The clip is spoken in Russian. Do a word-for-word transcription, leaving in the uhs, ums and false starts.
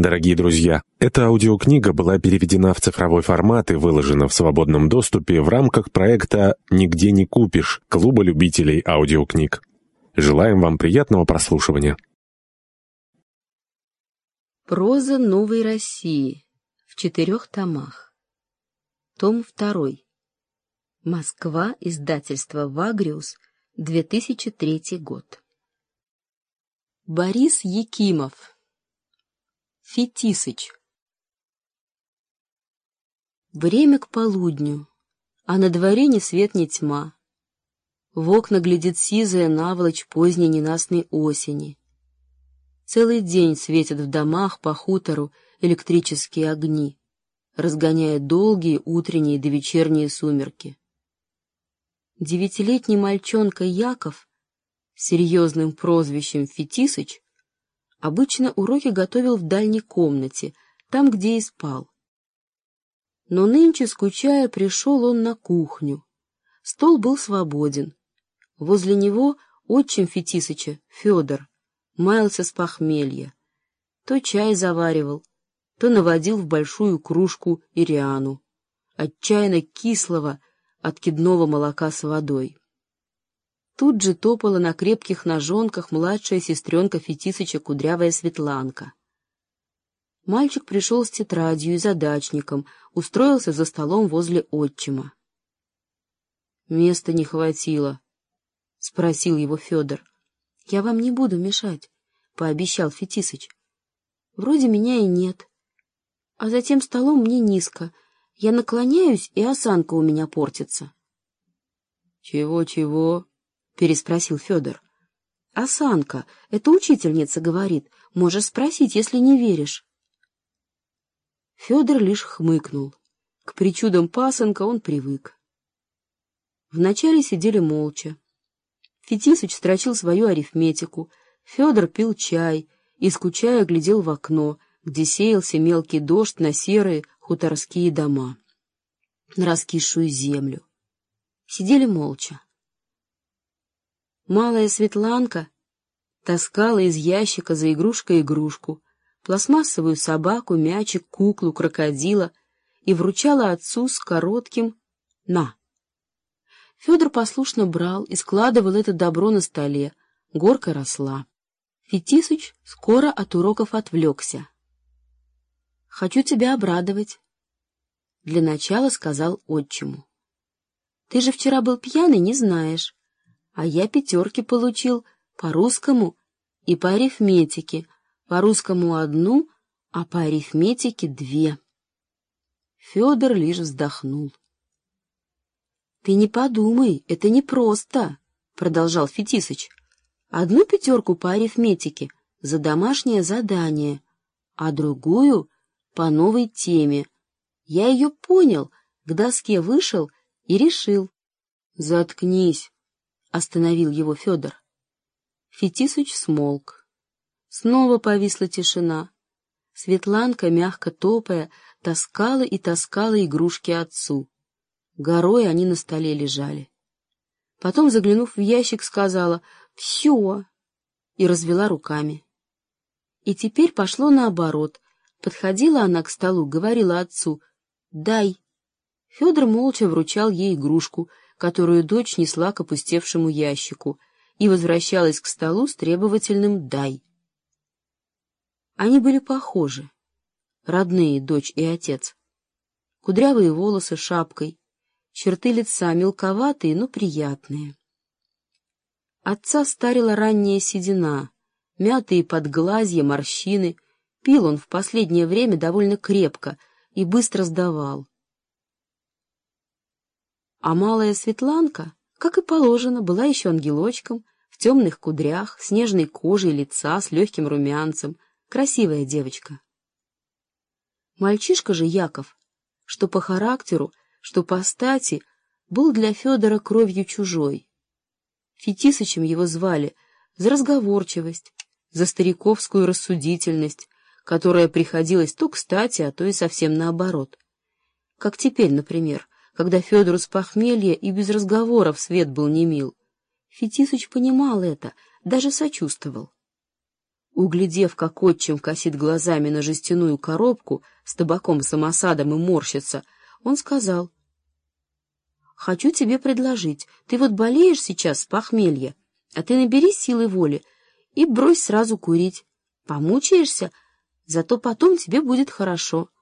Дорогие друзья, эта аудиокнига была переведена в цифровой формат и выложена в свободном доступе в рамках проекта «Нигде не купишь» Клуба любителей аудиокниг. Желаем вам приятного прослушивания. Проза новой России в четырех томах. Том второй. Москва, издательство «Вагриус», две тысячи третий год. Борис Якимов. Фетисыч. Время к полудню, а на дворе ни свет ни тьма. В окна глядит сизая наволочь поздней ненастной осени. Целый день светят в домах по хутору электрические огни, разгоняя долгие утренние до вечерние сумерки. Девятилетний мальчонка Яков с серьезным прозвищем Фетисыч обычно уроки готовил в дальней комнате, там, где и спал. Но нынче, скучая, пришел он на кухню. Стол был свободен. Возле него отчим Фетисыча, Федор, маялся с похмелья. То чай заваривал, то наводил в большую кружку ириану, отчаянно кислого откидного молока с водой. Тут же топала на крепких ножонках младшая сестренка Фетисыча кудрявая Светланка. Мальчик пришел с тетрадью и задачником, устроился за столом возле отчима. — Места не хватило, — спросил его Федор. — Я вам не буду мешать, — пообещал Фетисыч. — Вроде меня и нет. А за тем столом мне низко. Я наклоняюсь, и осанка у меня портится. Чего, — Чего-чего? — переспросил Федор. — Осанка. Это учительница говорит. Можешь спросить, если не веришь. Федор лишь хмыкнул. К причудам пасынка он привык. Вначале сидели молча. Фетисыч строчил свою арифметику, Федор пил чай и, скучая, глядел в окно, где сеялся мелкий дождь на серые хуторские дома, на раскисшую землю. Сидели молча. Малая Светланка таскала из ящика за игрушкой игрушку, пластмассовую собаку, мячик, куклу, крокодила и вручала отцу с коротким «на». Федор послушно брал и складывал это добро на столе, горка росла. Фетисыч скоро от уроков отвлекся. — Хочу тебя обрадовать, — для начала сказал отчиму. — Ты же вчера был пьяный, не знаешь. А я пятерки получил по русскому и по арифметике, по русскому одну, а по арифметике две. Федор лишь вздохнул. — Ты не подумай, это непросто, — продолжал Фетисыч. — Одну пятерку по арифметике за домашнее задание, а другую по новой теме. Я ее понял, к доске вышел и решил. — Заткнись, — остановил его Федор. Фетисыч смолк. Снова повисла тишина. Светланка, мягко топая, таскала и таскала игрушки отцу. Горой они на столе лежали. Потом, заглянув в ящик, сказала «Все!» и развела руками. И теперь пошло наоборот. Подходила она к столу, говорила отцу «Дай». Федор молча вручал ей игрушку, которую дочь несла к опустевшему ящику, и возвращалась к столу с требовательным «дай». Они были похожи, родные дочь и отец. Кудрявые волосы шапкой, черты лица мелковатые, но приятные. Отца старила ранняя седина, мятые подглазья, морщины, пил он в последнее время довольно крепко и быстро сдавал. А малая Светланка, как и положено, была еще ангелочком, в темных кудрях, с нежной кожей лица, с легким румянцем, красивая девочка. Мальчишка же Яков, что по характеру, что по стати, был для Федора кровью чужой. Фетисычем его звали за разговорчивость, за стариковскую рассудительность, которая приходилась то кстати, а то и совсем наоборот. Как теперь, например, когда Федору с похмелья и без разговоров свет был немил. Фетисыч понимал это, даже сочувствовал. Углядев, как отчим косит глазами на жестяную коробку с табаком-самосадом и морщится, он сказал: «Хочу тебе предложить. Ты вот болеешь сейчас с похмелья, а ты набери силы воли и брось сразу курить. Помучаешься, зато потом тебе будет хорошо.